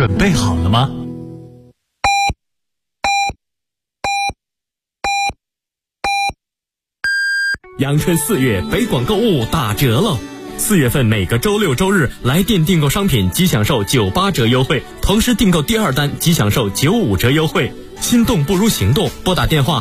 准备好了吗？ 阳春4月，北广购物打折喽！4月份每个周六周日来店订购商品即享受98折优惠，同时订购第2单即享受95折优惠。心动不如行动，拨打电话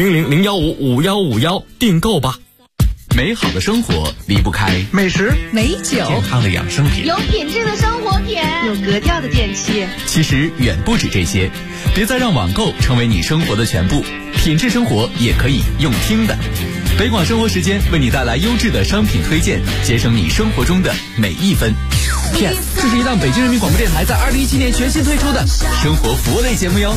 400-015-5151订购吧。 美好的生活离不开美食、 美酒、 健康的养生品， 有品质的生活品， 有格调的电器。 其实远不止这些，别再让网购成为你生活的全部，品质生活也可以用听的。北广生活时间为你带来优质的商品推荐，节省你生活中的每一分。 Yes， 这是一档北京人民广播电台在2017年全新推出的生活服务类节目哟。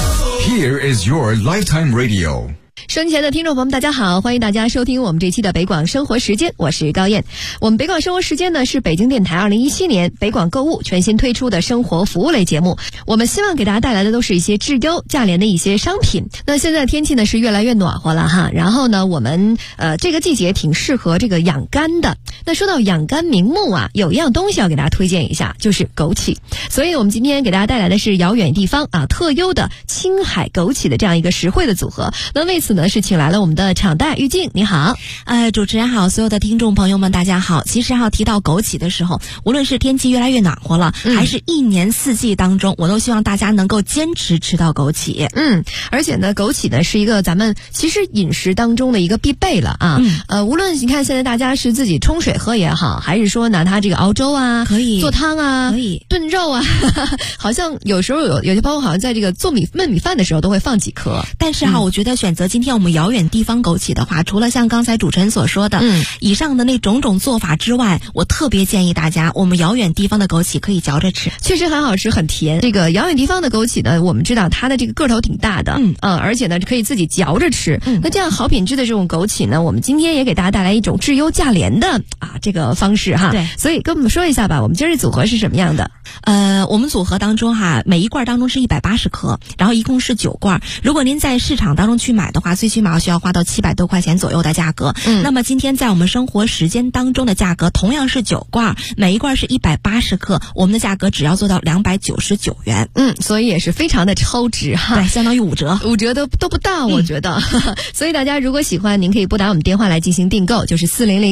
Here is your lifetime radio。 收音前的听众朋友们，大家好，欢迎大家收听我们这期的北广生活时间，我是高燕。我们北广生活时间呢，是北京电台2017年北广购物全新推出的生活服务类节目。我们希望给大家带来的都是一些质优价廉的一些商品。那现在天气呢是越来越暖和了哈，然后呢我们这个季节挺适合这个养肝的。那说到养肝明目啊，有一样东西要给大家推荐一下，就是枸杞。所以我们今天给大家带来的是遥远地方啊特优的青海枸杞的这样一个实惠的组合。那为此呢是请来了我们的厂代玉静，你好。 主持人好，所有的听众朋友们大家好。其实提到枸杞的时候，无论是天气越来越暖和了，还是一年四季当中，我都希望大家能够坚持吃到枸杞。 而且呢枸杞呢是一个咱们其实饮食当中的一个必备了啊。无论你看现在大家是自己冲水喝也好，还是说拿它这个熬粥啊， 可以做汤啊， 可以炖肉啊，好像有时候有些朋友好像在这个做焖米饭的时候都会放几颗。 但是我觉得选择今天我们遥远地方枸杞的话，除了像刚才主持人所说的以上的那种种做法之外，我特别建议大家，我们遥远地方的枸杞可以嚼着吃， 确实很好吃，很甜。这个遥远地方的枸杞呢，我们知道它的这个个头挺大的，而且呢可以自己嚼着吃。那这样好品质的这种枸杞呢，我们今天也给大家带来一种质优价廉的这个方式哈。 对， 所以跟我们说一下吧，我们今儿这组合是什么样的？ 我们组合当中每一罐当中是180克，然后一共是9罐。如果您在市场当中去买的话，最起码需要花到700多块钱左右的价格。那么今天在我们生活时间当中的价格同样是9罐，每一罐是180克，我们的价格只要做到299元。 所以也是非常的超值哈。 对，相当于5折 ，5折都不到，我觉得。所以大家如果喜欢，您可以拨打我们电话来进行订购，就是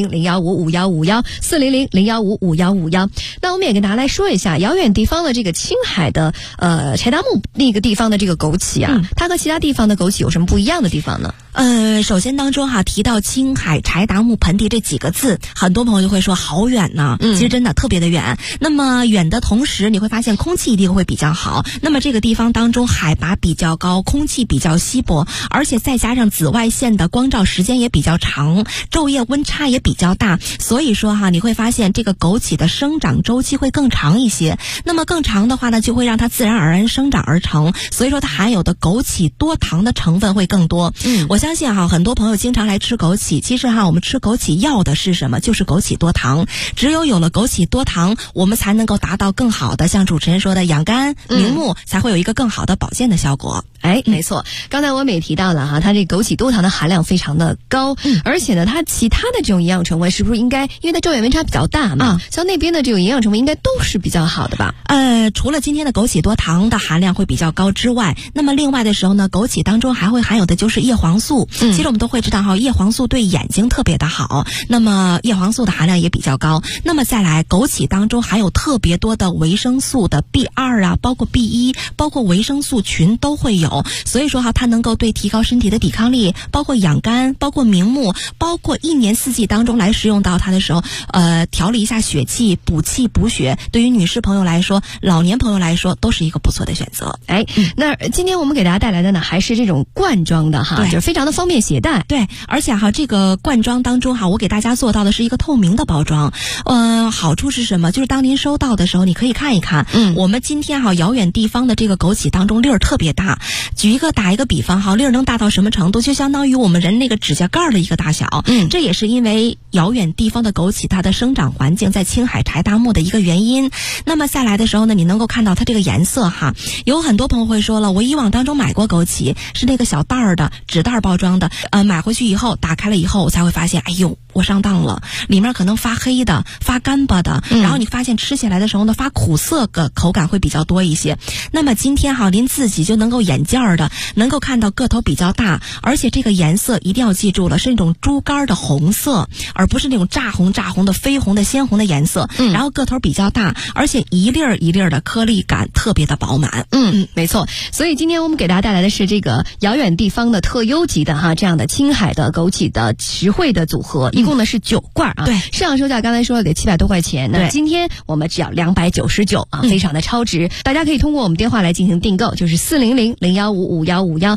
400-015-5151，400-015-5151。那我们也跟大家来说一下，遥远地方的这个青海的柴达木那个地方的这个枸杞啊，它和其他地方的枸杞有什么不一样的地方呢？ 首先当中提到青海柴达木盆地这几个字，很多朋友就会说好远呢。其实真的特别的远。那么远的同时，你会发现空气一定会比较好。那么这个地方当中海拔比较高，空气比较稀薄，而且再加上紫外线的光照时间也比较长，昼夜温差也比较大，所以说你会发现这个枸杞的生长周期会更长一些。那么更长的话呢，就会让它自然而然生长而成，所以说它含有的枸杞多糖的成分会更多。我相信很多朋友经常来吃枸杞，其实我们吃枸杞要的是什么？就是枸杞多糖。只有了枸杞多糖，我们才能够达到更好的像主持人说的养肝明目，才会有一个更好的保健的效果。 没错，刚才我们也提到了它这枸杞多糖的含量非常的高，而且呢它其他的这种营养成分是不是应该，因为它昼夜温差比较大嘛，像那边的这种营养成分应该都是比较好的吧？ 除了今天的枸杞多糖的含量会比较高之外，那么另外的时候呢，枸杞当中还会含有的就是叶黄素。其实我们都会知道叶黄素对眼睛特别的好，那么叶黄素的含量也比较高。那么再来，枸杞当中含有特别多的维生素的 B2 包括 B1， 包括维生素群都会有，所以说它能够对提高身体的抵抗力，包括养肝，包括明目，包括一年四季当中来食用到它的时候，调理一下血气，补气补血，对于女士朋友来说，老年朋友来说都是一个不错的选择。 那今天我们给大家带来的呢，还是这种罐装的就是非常的方便携带。 对，而且这个罐装当中我给大家做到的是一个透明的包装。好处是什么？就是当您收到的时候，你可以看一看。我们今天遥远地方的这个枸杞当中粒儿特别大， 打一个比方哈，粒儿能大到什么程度？就相当于我们人那个指甲盖的一个大小。这也是因为遥远地方的枸杞它的生长环境在青海柴达木的一个原因。那么再来的时候呢，你能够看到它这个颜色哈，有很多朋友会说了，我以往当中买过枸杞，是那个小袋儿的纸袋包装的，买回去以后打开了以后，我才会发现，哎呦，我上当了，里面可能发黑的、发干巴的，然后你发现吃起来的时候呢，发苦涩的口感会比较多一些。那么今天哈，您自己就能够眼见儿的能够看到个头比较大，而且这个颜色一定要记住了，是那种猪肝的红色，而不是那种炸红的绯红的鲜红的颜色。然后个头比较大，而且一粒儿一粒儿的颗粒感特别的饱满。 没错。所以今天我们给大家带来的是这个遥远地方的特优级的哈，这样的青海的枸杞的实惠的组合，一共呢是9罐啊。 对， 市场售价刚才说了得700多块钱，那今天我们只要299啊，非常的超值。大家可以通过我们电话来进行订购，就是400-015-5151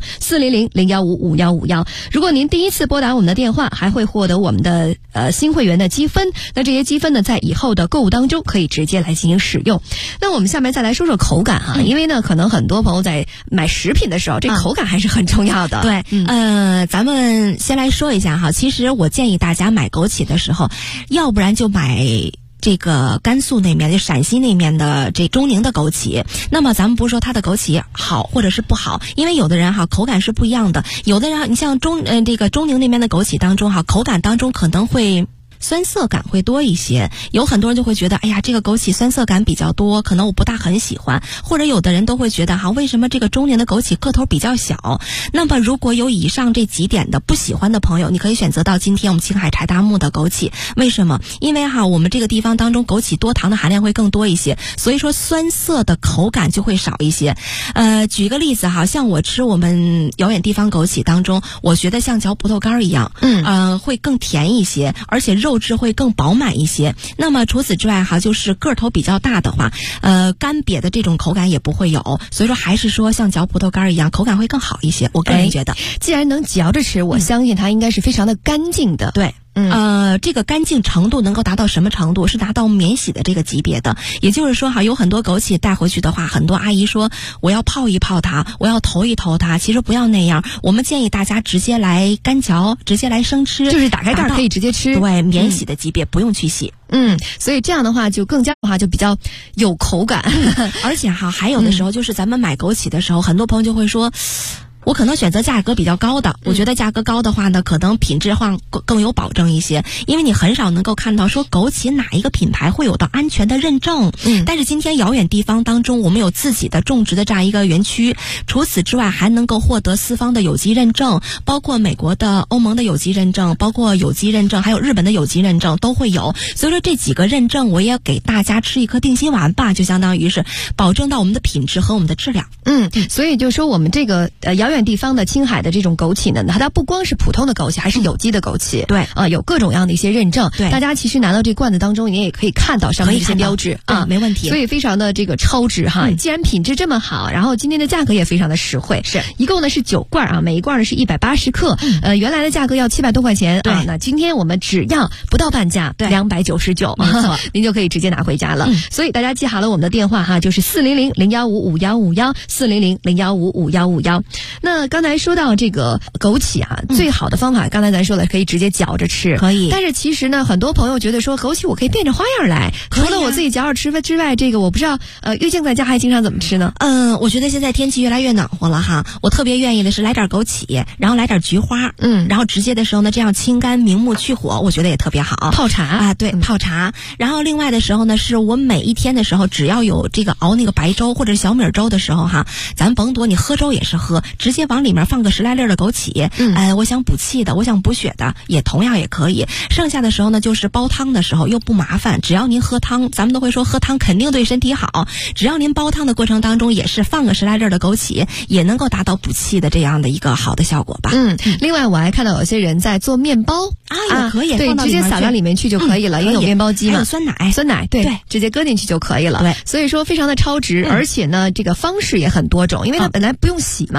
400-015-5151。如果您第一次拨打我们的电话，还会获得我们的新会员的积分，那这些积分呢，在以后的购物当中可以直接来进行使用。那我们下面再来说说口感啊，因为呢，可能很多朋友在买食品的时候，这口感还是很重要的。 对，咱们先来说一下哈，其实我建议大家买枸杞的时候，要不然就买这个甘肃那边就陕西那面的这中宁的枸杞。那么咱们不是说它的枸杞好或者是不好，因为有的人哈口感是不一样的，有的人你像这个中宁那边的枸杞当中哈，口感当中可能会酸涩感会多一些，有很多人就会觉得，哎呀，这个枸杞酸涩感比较多，可能我不大很喜欢。或者有的人都会觉得哈，为什么这个中年的枸杞个头比较小？那么如果有以上这几点的不喜欢的朋友，你可以选择到今天我们青海柴达木的枸杞。为什么？因为哈，我们这个地方当中枸杞多糖的含量会更多一些，所以说酸涩的口感就会少一些。举个例子哈，像我吃我们遥远地方枸杞当中，我觉得像嚼葡萄干一样，会更甜一些，而且肉质会更饱满一些。那么除此之外哈，就是个头比较大的话，干瘪的这种口感也不会有，所以说还是说像嚼葡萄干一样，口感会更好一些。我个人觉得， 既然能嚼着吃，我相信它应该是非常的干净的。 对。这个干净程度能够达到什么程度？是达到免洗的这个级别的。也就是说哈，有很多枸杞带回去的话，很多阿姨说我要泡一泡它，我要投一投它。其实不要那样，我们建议大家直接来干嚼，直接来生吃， 就是打开盖可以直接吃。 对，免洗的级别，不用去洗。 所以这样的话就更加的话就比较有口感。 而且哈，还有的时候就是咱们买枸杞的时候，很多朋友就会说，我可能选择价格比较高的，我觉得价格高的话呢，可能品质上更有保证一些，因为你很少能够看到说枸杞哪一个品牌会有到安全的认证。但是今天遥远地方当中，我们有自己的种植的这样一个园区，除此之外还能够获得4方的有机认证，包括美国的、欧盟的有机认证，包括有机认证，还有日本的有机认证都会有。所以说这几个认证，我也给大家吃一颗定心丸吧，就相当于是保证到我们的品质和我们的质量。 所以就说我们这个遥远地方的青海的这种枸杞呢，它不光是普通的枸杞，还是有机的枸杞。 对有各种各样的一些认证。 对， 大家其实拿到这罐子当中，你也可以看到上面这些标志啊， 没问题。 所以非常的这个超值哈。既然品质这么好，然后今天的价格也非常的实惠， 是一共呢是9罐啊，每一罐呢是180克。原来的价格要700多块钱啊，那今天我们只要不到半价，299， 没错， 您就可以直接拿回家了。所以大家记好了我们的电话哈，就是400-015-5151 400-015-5151。那刚才说到这个枸杞啊，最好的方法，刚才咱说了，可以直接嚼着吃， 可以。 但是其实呢，很多朋友觉得说枸杞我可以变着花样来，除了我自己嚼着吃之外，这个我不知道，玉静在家还经常怎么吃呢？ 我觉得现在天气越来越暖和了哈，我特别愿意的是来点枸杞，然后来点菊花，然后直接的时候呢，这样清肝明目去火，我觉得也特别好。 泡茶啊，对，泡茶。然后另外的时候呢，是我每一天的时候，只要有这个熬那个白粥或者小米粥的时候哈，咱甭多，你喝粥也是喝，直接往里面放个10来粒的枸杞，我想补气的，我想补血的，也同样也可以。剩下的时候呢，就是煲汤的时候又不麻烦，只要您喝汤，咱们都会说喝汤肯定对身体好，只要您煲汤的过程当中也是放个10来粒的枸杞，也能够达到补气的这样的一个好的效果吧。 另外我还看到有些人在做面包也可以， 对，直接撒到里面去就可以了，因为有面包机嘛。 还有酸奶， 对，直接搁进去就可以了。 对， 所以说非常的超值，而且呢，这个方式也很多种，因为它本来不用洗嘛， 对， 你自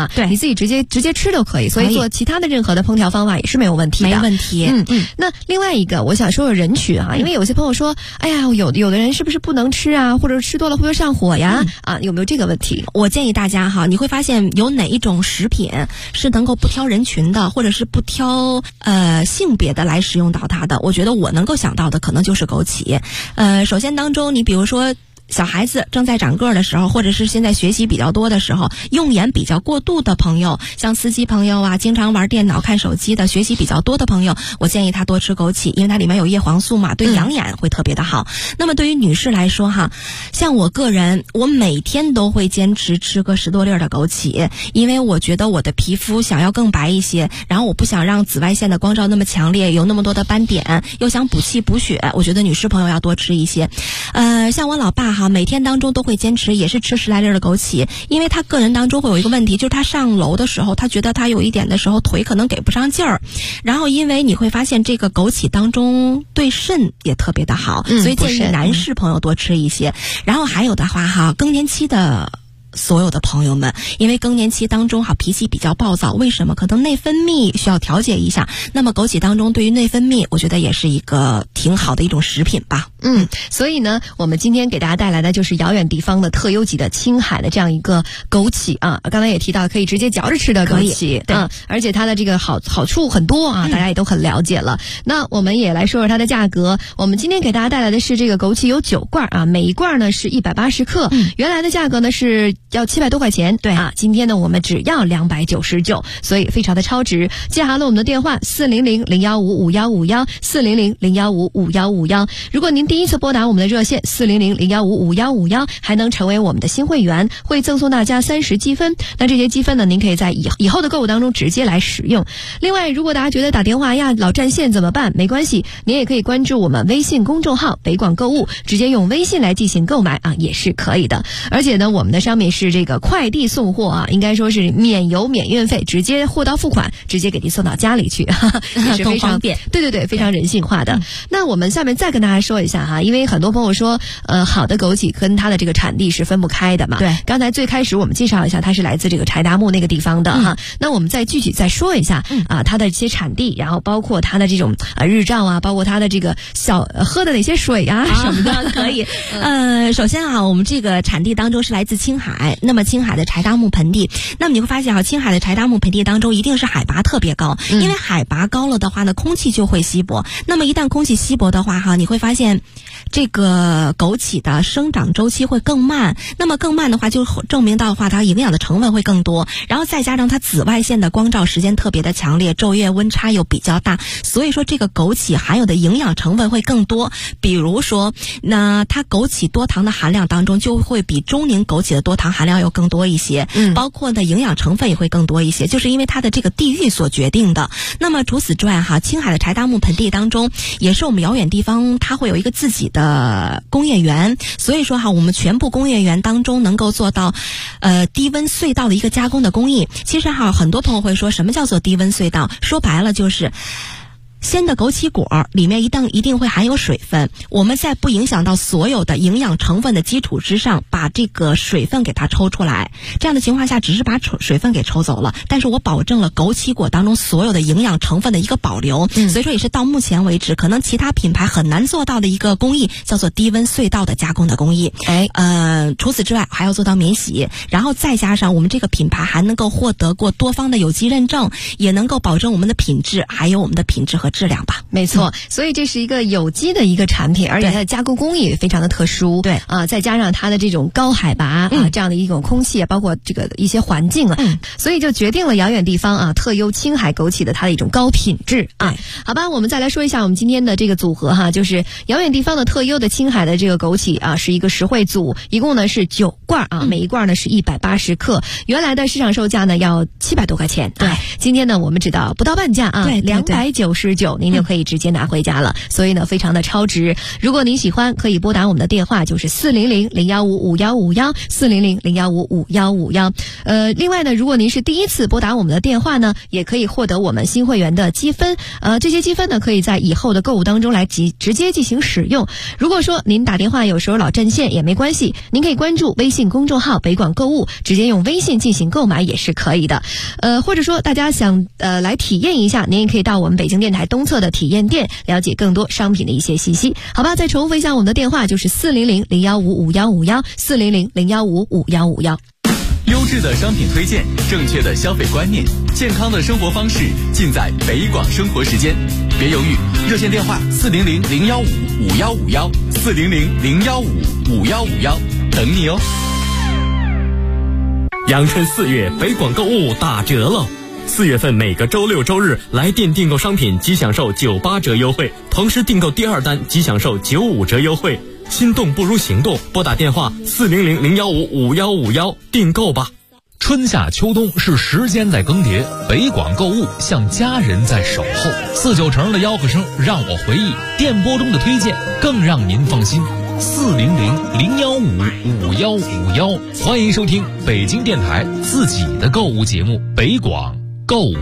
自己直接吃都可以，所以做其他的任何的烹调方法也是没有问题的。 没问题。 那另外一个我想说说人群啊，因为有些朋友说，哎呀，有的人是不是不能吃啊，或者吃多了会不会上火呀？有没有这个问题？ 我建议大家哈，你会发现有哪一种食品是能够不挑人群的，或者是不挑性别的来使用到它的。我觉得我能够想到的可能就是枸杞。首先当中，你比如说小孩子正在长个儿的时候，或者是现在学习比较多的时候，用眼比较过度的朋友，像司机朋友啊，经常玩电脑看手机的，学习比较多的朋友，我建议他多吃枸杞，因为它里面有叶黄素嘛，对养眼会特别的好。那么对于女士来说哈，像我个人，我每天都会坚持吃个10多粒的枸杞，因为我觉得我的皮肤想要更白一些，然后我不想让紫外线的光照那么强烈，有那么多的斑点，又想补气补血，我觉得女士朋友要多吃一些。像我老爸哈，每天当中都会坚持也是吃10来粒的枸杞，因为他个人当中会有一个问题，就是他上楼的时候，他觉得他有一点的时候腿可能给不上劲儿，然后因为你会发现这个枸杞当中对肾也特别的好，所以建议男士朋友多吃一些。然后还有的话哈，更年期的所有的朋友们，因为更年期当中脾气比较暴躁，为什么？可能内分泌需要调节一下，那么枸杞当中对于内分泌我觉得也是一个挺好的一种食品吧。 所以呢，我们今天给大家带来的就是遥远地方的特优级的青海的这样一个枸杞啊，刚才也提到可以直接嚼着吃的枸杞，对，而且它的这个好处很多啊，大家也都很了解了。那我们也来说说它的价格。我们今天给大家带来的是这个枸杞有9罐啊，每一罐呢是180克，原来的价格呢是要700多块钱，对啊，今天呢我们只要299，所以非常的超值。记好了我们的电话400-015-5151，400-015-5151。如果您第一次拨打我们的热线400-015-5151，还能成为我们的新会员，会赠送大家30积分。那这些积分呢，您可以在以后的购物当中直接来使用。另外，如果大家觉得打电话呀老占线怎么办？没关系，您也可以关注我们微信公众号北广购物，直接用微信来进行购买啊，也是可以的。而且呢，我们的商品是这个快递送货啊，应该说是免邮免运费，直接货到付款，直接给您送到家里去，也是非常方便。 对，非常人性化的。那我们下面再跟大家说一下哈，因为很多朋友说，好的枸杞跟它的这个产地是分不开的嘛。对，刚才最开始我们介绍一下，它是来自这个柴达木那个地方的哈。那我们再具体再说一下它的一些产地，然后包括它的这种日照啊，包括它的这个喝的哪些水啊什么的， 可以。首先我们这个产地当中是来自青海，那么青海的柴达木盆地，那么你会发现青海的柴达木盆地当中一定是海拔特别高，因为海拔高了的话呢，空气就会稀薄。那么一旦空气稀薄的话你会发现这个枸杞的生长周期会更慢，那么更慢的话就证明到的话它营养的成分会更多，然后再加上它紫外线的光照时间特别的强烈，昼夜温差又比较大，所以说这个枸杞含有的营养成分会更多。比如说那它枸杞多糖的含量当中就会比中宁枸杞的多糖含量要更多一些，包括的营养成分也会更多一些，就是因为它的这个地域所决定的。那么除此之外青海的柴达木盆地当中也是我们遥远地方，它会有一个自己的工业园，所以说我们全部工业园当中能够做到低温隧道的一个加工的工艺。其实很多朋友会说什么叫做低温隧道，说白了就是鲜的枸杞果里面一定会含有水分，我们在不影响到所有的营养成分的基础之上，把这个水分给它抽出来，这样的情况下只是把水分给抽走了，但是我保证了枸杞果当中所有的营养成分的一个保留，所以说也是到目前为止可能其他品牌很难做到的一个工艺，叫做低温隧道的加工的工艺。除此之外还要做到免洗，然后再加上我们这个品牌还能够获得过多方的有机认证，也能够保证我们的品质，还有我们的品质和质量吧。 没错，所以这是一个有机的一个产品，而且它的加工工艺也非常的特殊。对再加上它的这种高海拔这样的一种空气包括这个一些环境所以就决定了遥远地方特优青海枸杞的它的一种高品质好吧，我们再来说一下我们今天的这个组合就是遥远地方的特优的青海的这个枸杞是一个实惠组，一共呢是9罐每一罐呢是180克，原来的市场售价呢要700多块钱。对，今天呢我们只到不到半价299 999，您就可以直接拿回家了。所以呢，非常的超值。如果您喜欢，可以拨打我们的电话，就是400-015-5151，400-015-5151。另外呢，如果您是第一次拨打我们的电话呢，也可以获得我们新会员的积分。这些积分呢，可以在以后的购物当中来直接进行使用。如果说您打电话有时候老占线也没关系，您可以关注微信公众号北广购物，直接用微信进行购买也是可以的。或者说大家想来体验一下，您也可以到我们北京电台东侧的体验店了解更多商品的一些信息。好吧，再重复一下我们的电话，就是400-015-5151，400-015-5151。 优质的商品推荐，正确的消费观念，健康的生活方式，尽在北广生活时间。别犹豫，热线电话400-015-5151，400-015-5151，等你哦。 阳春4月，北广购物打折了。4月份每个周六周日来电订购商品即享受98折优惠，同时订购第2单即享受95折优惠。心动不如行动，拨打电话400-015-5151订购吧。 春夏秋冬是时间在更迭，北广购物像家人在守候。49成的吆喝声让我回忆，电波中的推荐更让您放心。400-015-5151，欢迎收听北京电台自己的购物节目北广购物。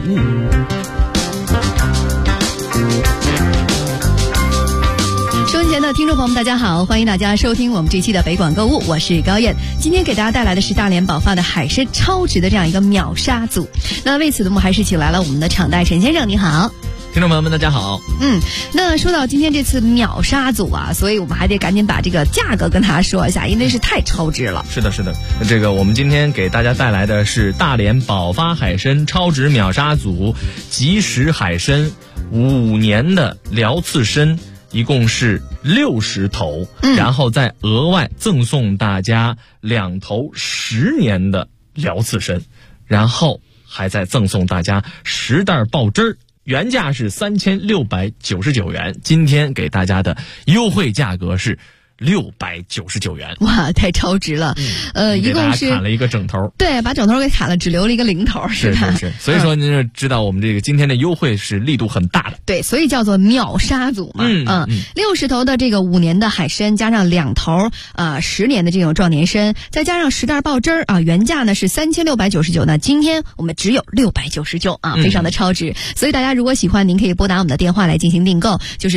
收音前的听众朋友们，大家好，欢迎大家收听我们这期的北广购物，我是高燕。今天给大家带来的是大连宝发的海参超值的这样一个秒杀组。那为此呢，我们还是请来了我们的场代陈先生，你好。 听众朋友们大家好。 那说到今天这次秒杀组啊，所以我们还得赶紧把这个价格跟大家说一下，因为是太超值了。 是的，这个我们今天给大家带来的是大连宝发海参超值秒杀组，即食海参5年的辽刺参，一共是60头，然后再额外赠送大家2头10年的辽刺参，然后还再赠送大家10袋爆汁儿。原价是3699元，今天给大家的优惠价格是699元。 哇，太超值了！一共是砍了一个整头， 对，把整头给砍了，只留了一个零头，是吧？ 是。所以说您就知道我们这个今天的优惠是力度很大的。 对，所以叫做秒杀组嘛。60头的这个5年的海参，加上2头10年的这种壮年参，再加上10袋爆汁儿啊，原价呢是3699，那今天我们只有699啊，非常的超值。所以大家如果喜欢，您可以拨打我们的电话来进行订购，就是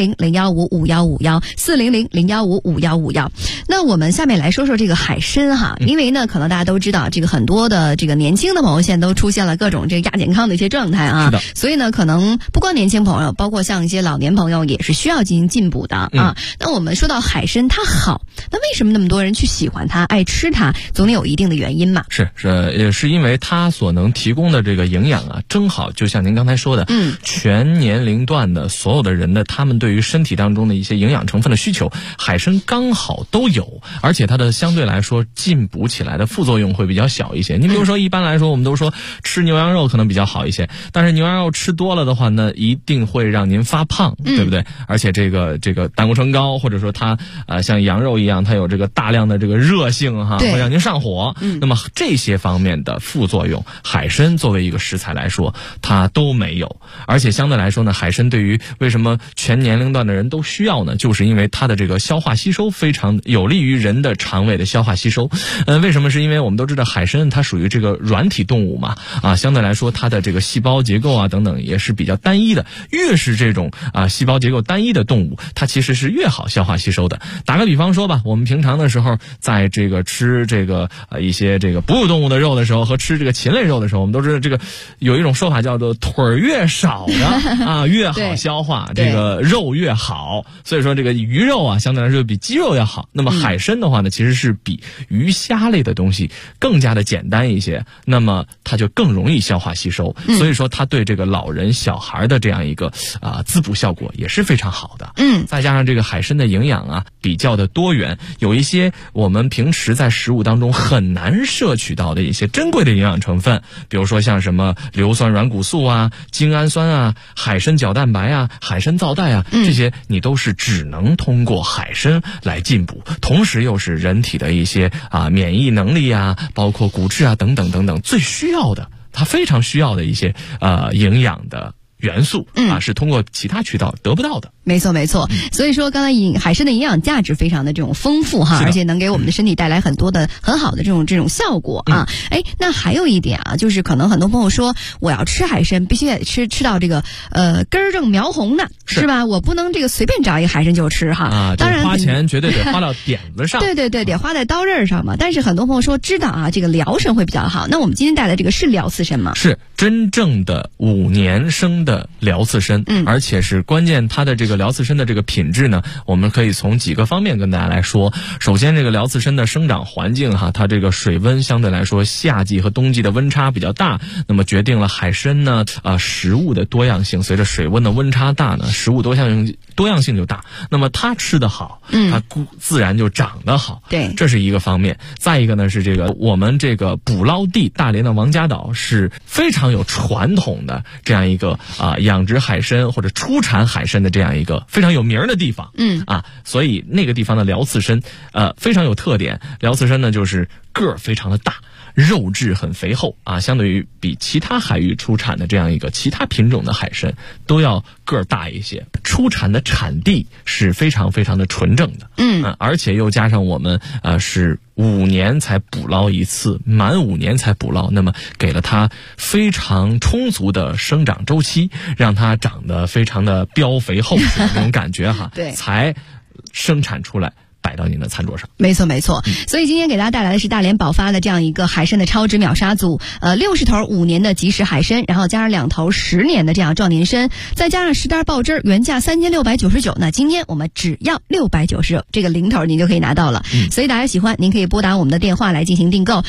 400-015-5151，400-015-5151。那我们下面来说说这个海参哈，因为呢，可能大家都知道，这个很多的这个年轻的朋友现在都出现了各种这个亚健康的一些状态啊，所以呢，可能不光年轻朋友，包括像一些老年朋友也是需要进行进补的啊。那我们说到海参它好，那为什么那么多人去喜欢它、爱吃它？总得有一定的原因嘛。 也是因为它所能提供的这个营养啊，正好就像您刚才说的，全年龄段的所有的人的他们对于身体当中的一些营养成分的需求，海参刚好都有，而且它的相对来说进补起来的副作用会比较小一些。你比如说一般来说我们都说吃牛羊肉可能比较好一些，但是牛羊肉吃多了的话呢，一定会让您发胖，对不对？而且这个胆固醇高，或者说它像羊肉一样，它有这个大量的这个热性哈，会让您上火。那么这些方面的副作用，海参作为一个食材来说，它都没有。而且相对来说呢，海参对于为什么全年龄段的人都需要呢？就是因为它的这个消化吸收非常有利于人的肠胃的消化吸收。为什么？是因为我们都知道海参它属于这个软体动物嘛，相对来说它的这个细胞结构啊等等也是比较单一的。越是这种细胞结构单一的动物，它其实是越好消化吸收的。打个比方说吧，我们平常的时候在这个吃这个一些这个哺乳动物的肉的时候和吃这个禽类肉的时候，我们都知道这个有一种说法叫做腿儿越少的越好消化，这个肉越好。所以说这个鱼肉啊相对来说比鸡肉要好。那么海参的话呢，其实是比鱼虾类的东西更加的简单一些，那么它就更容易消化吸收。所以说它对这个老人小孩的这样一个滋补效果也是非常好的。再加上这个海参的营养啊比较的多元，有一些我们平时在食物当中很难摄取到的一些珍贵的营养成分，比如说像什么硫酸软骨素啊、精氨酸啊、海参角蛋白啊、海参皂带啊，这些你都是只能通过海参来进补，同时又是人体的一些免疫能力啊，包括骨质啊等等等等最需要的，它非常需要的一些营养的元素是通过其他渠道得不到的。 没错没错，所以说刚才海参的营养价值非常的这种丰富哈，而且能给我们的身体带来很多的很好的这种效果啊。那还有一点啊，就是可能很多朋友说我要吃海参必须得吃到这个根正苗红的，是吧？我不能这个随便找一个海参就吃哈。当然花钱绝对得花到点子上。 对，得花在刀刃上嘛。但是很多朋友说知道啊，这个辽参会比较好。那我们今天带来这个是辽刺参吗？ 是真正的5年生的辽刺参，而且是关键它的这个辽刺参的这个品质呢，我们可以从几个方面跟大家来说。首先，这个辽刺参的生长环境它这个水温相对来说夏季和冬季的温差比较大，那么决定了海参呢食物的多样性。随着水温的温差大呢，食物多样性就大，那么它吃得好，它自然就长得好。 对， 这是一个方面。再一个呢是这个我们这个捕捞地大连的王家岛是非常有传统的这样一个养殖海参或者出产海参的这样一个非常有名的地方。所以那个地方的辽刺参非常有特点。辽刺参呢就是个儿非常的大，肉质很肥厚相对于比其他海域出产的这样一个其他品种的海参都要个儿大一些。出产的产地是非常非常的纯正的，而且又加上我们是5年才捕捞一次，满5年才捕捞，那么给了它非常充足的生长周期，让它长得非常的膘肥厚那种感觉对， 才生产出来摆到您的餐桌上。 没错，所以今天给大家带来的是大连保发的这样一个海参的超值秒杀组，60头5年的即食海参，然后加上2头10年的这样壮年参，再加上10袋爆汁，原价3699，那今天我们只要690，这个零头您就可以拿到了。所以大家喜欢，您可以拨打我们的电话来进行订购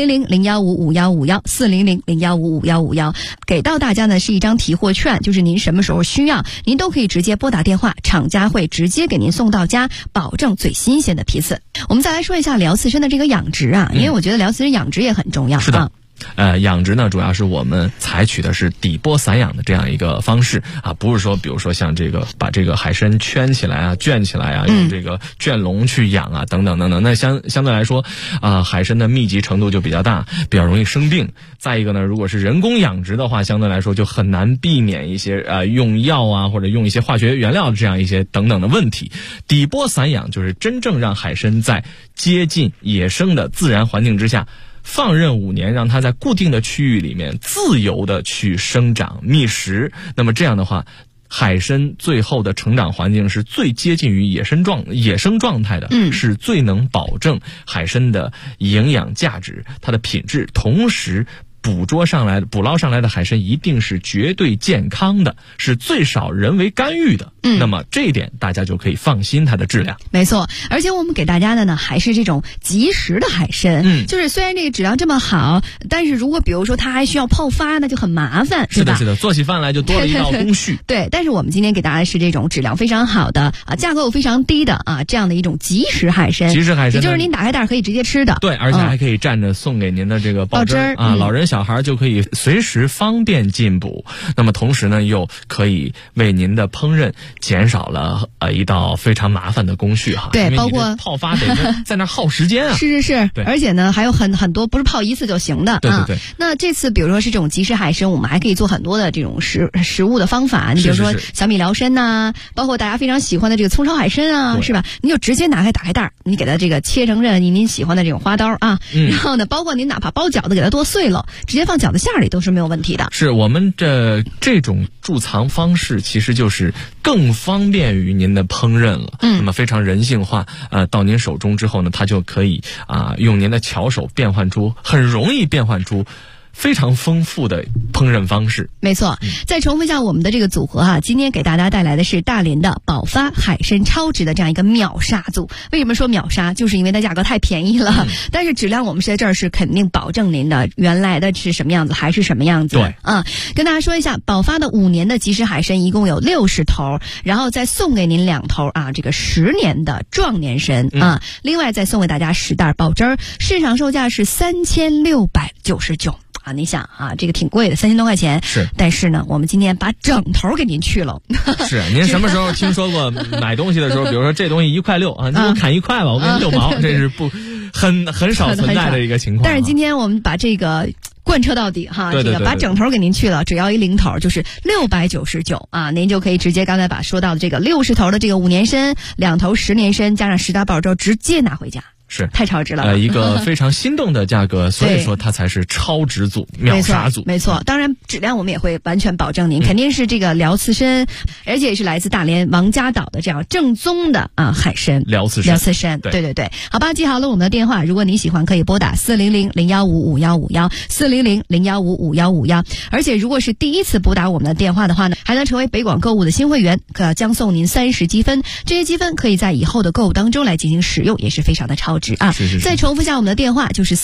，400-015-5151，400-015-5151，给到大家呢是一张提货券，就是您什么时候需要，您都可以直接拨打电话，厂家会直接给您送到家，保证最新鲜的批次。我们再来说一下辽刺参的这个养殖因为我觉得辽刺参养殖也很重要。 是的。养殖呢，主要是我们采取的是底波散养的这样一个方式不是说比如说像这个把这个海参圈起来圈起来用这个圈笼去养等等。那相对来说海参的密集程度就比较大，比较容易生病。再一个呢，如果是人工养殖的话，相对来说就很难避免一些用药或者用一些化学原料这样一些等等的问题。底波散养就是真正让海参在接近野生的自然环境之下放任5年，让它在固定的区域里面自由的去生长觅食。那么这样的话，海参最后的成长环境是最接近于野生状态的，是最能保证海参的营养价值、它的品质，同时捕捞上来的海参一定是绝对健康的，是最少人为干预的。那么这一点大家就可以放心它的质量。 没错，而且我们给大家的呢还是这种即食的海参。就是虽然这个质量这么好，但是如果比如说它还需要泡发，那就很麻烦， 是的，做起饭来就多了一道工序。 对，但是我们今天给大家是这种质量非常好的价格又非常低的这样的一种即食海参。 即食海参， 也就是您打开袋可以直接吃的。 对，而且还可以蘸着送给您的这个爆汁老人小孩就可以随时方便进补。那么同时呢，又可以为您的烹饪减少了一道非常麻烦的工序对，包括泡发得在那耗时间是，而且呢还有很多不是泡一次就行的。 对。 那这次比如说是这种即食海参，我们还可以做很多的这种食物的方法。你比如说小米辽参包括大家非常喜欢的这个葱烧海参是吧？你就直接打开袋，你给它这个切成您喜欢的这种花刀然后呢，包括您哪怕包饺子给它剁碎了，直接放饺子馅里都是没有问题的。 是我们这种贮藏方式其实就是更方便于您的烹饪了。那么非常人性化，到您手中之后呢，它就可以用您的巧手很容易变换出非常丰富的烹饪方式。 没错，再重复一下我们的这个组合今天给大家带来的是大连的保发海参超值的这样一个秒杀组。为什么说秒杀？就是因为它价格太便宜了，但是质量我们是在这儿是肯定保证您的原来的是什么样子还是什么样子。 对跟大家说一下，保发的5年的即食海参一共有60头，然后再送给您2头这个10年的壮年参另外再送给大家10袋爆汁，市场售价是3699。你想这个挺贵的，3000多块钱。 是， 但是呢，我们今天把整头给您去了。 是，您什么时候听说过买东西的时候，比如说这东西1.6块你给我砍1块吧，我给你6毛，这是很少存在的一个情况。 但是今天我们把这个贯彻到底哈， 对对对对， 这个把整头给您去了，只要一零头就是699啊，您就可以直接刚才把说到的这个60头的这个5年参，2头10年参，加上10大包之后直接拿回家。 是太超值了， 一个非常心动的价格，所以说它才是超值组、秒杀组。 没错，当然质量我们也会完全保证您，肯定是这个辽刺参，而且也是来自大连王家岛的这样正宗的海参。 辽刺参， 对，好吧，记好了我们的电话，如果你喜欢可以拨打400-015-5151，400-015-5151，而且如果是第一次拨打我们的电话的话呢，还能成为北广购物的新会员，将送您30积分，这些积分可以在以后的购物当中来进行使用，也是非常的超值啊！ 是。 再重复一下我们的电话，就是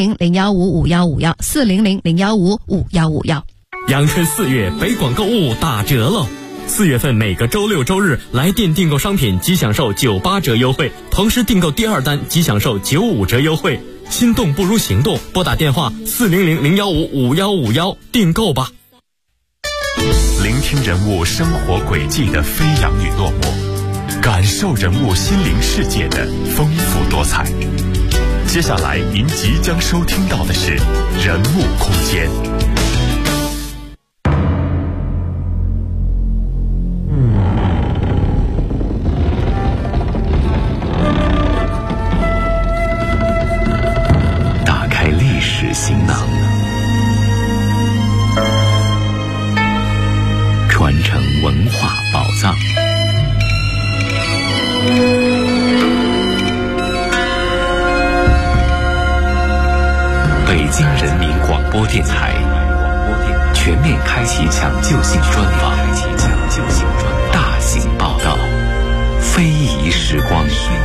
400-015-5151，400-015-5151。 阳春4月，北广购物打折喽！4月份每个周6周日来电订购商品即享受98折优惠，同时订购第2单即享受95折优惠。心动不如行动，拨打电话400-015-5151订购吧。 聆听人物生活轨迹的飞扬与落寞，感受人物心灵世界的丰富多彩。接下来您即将收听到的是人物空间。打开历史行囊，传承文化宝藏。北京人民广播电台全面开启抢救性专访，大型报道，非遗时光。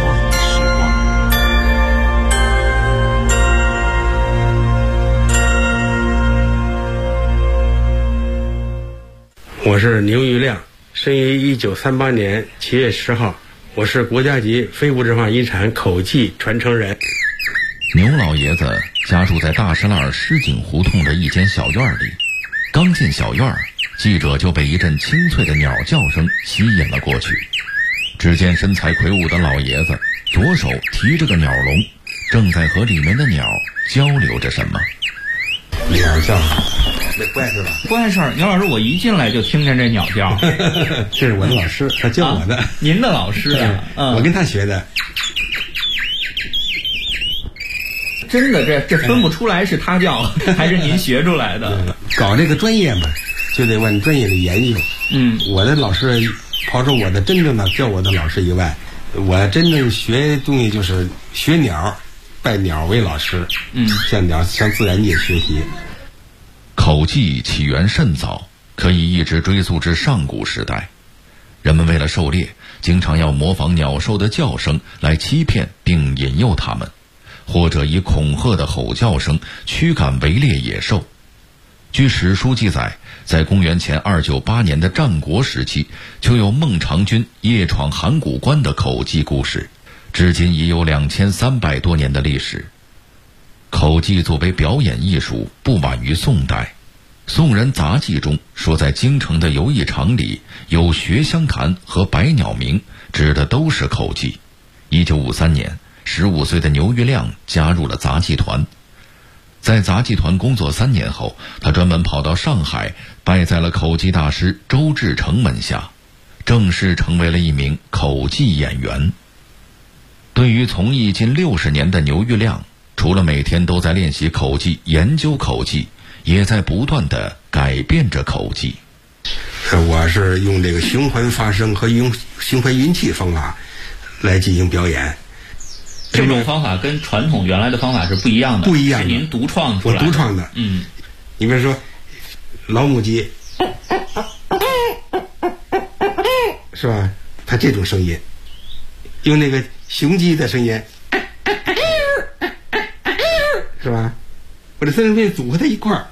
我是牛玉亮，生于1938年7月10号，我是国家级非物质文化遗产口技传承人。 牛老爷子家住在大石栏狮井胡同的一间小院里，刚进小院，记者就被一阵清脆的鸟叫声吸引了过去。只见身材魁梧的老爷子左手提着个鸟笼，正在和里面的鸟交流着什么。 鸟叫，那怪事吧？ 怪事儿，牛老师，我一进来就听见这鸟叫。 这是我的老师，他教我的。 您的老师啊？ 我跟他学的。 真的，这分不出来是他教还是您学出来的。 搞这个专业嘛，就得往专业里研究。我的老师，刨出我的真正的教我的老师以外，我真正学东西就是学鸟，拜鸟为老师。向自然界学习。 口技起源甚早，可以一直追溯至上古时代。人们为了狩猎，经常要模仿鸟兽的叫声来欺骗并引诱它们，或者以恐吓的吼叫声驱赶围猎野兽。据史书记载，在公元前298年的战国时期，就有孟尝君夜闯函谷关的口技故事，至今已有2300多年的历史。口技作为表演艺术，不晚于宋代。宋人杂记中说，在京城的游艺场里有学香弹和百鸟鸣，指的都是口技。1953年，15岁的牛玉亮加入了杂技团。在杂技团工作3年后，他专门跑到上海，拜在了口技大师周志成门下，正式成为了一名口技演员。对于从艺近60年的牛玉亮，除了每天都在练习口技、研究口技，也在不断地改变着口技。 我是用这个循环发声和用循环运气方法来进行表演。 这种方法跟传统原来的方法是不一样的， 不一样的， 是您独创出来的。 我独创的。你比如说老母鸡，是吧？它这种声音，用那个雄鸡的声音，是吧？我这三声片组合在一块儿，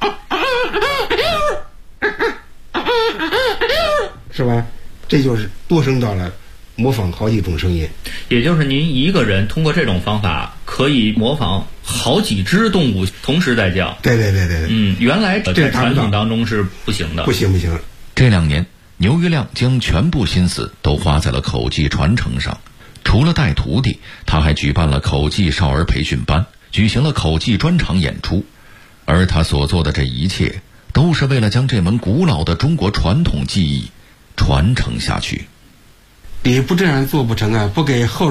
是吧？这就是多声道了，模仿好几种声音。 也就是您一个人通过这种方法可以模仿好几只动物同时在叫。 对。 原来在传统当中是不行的。 不行。 这2年，牛玉亮将全部心思都花在了口技传承上。除了带徒弟，他还举办了口技少儿培训班，举行了口技专场演出。 而他所做的这一切，都是为了将这门古老的中国传统技艺传承下去。 你不这样做不成啊，不给后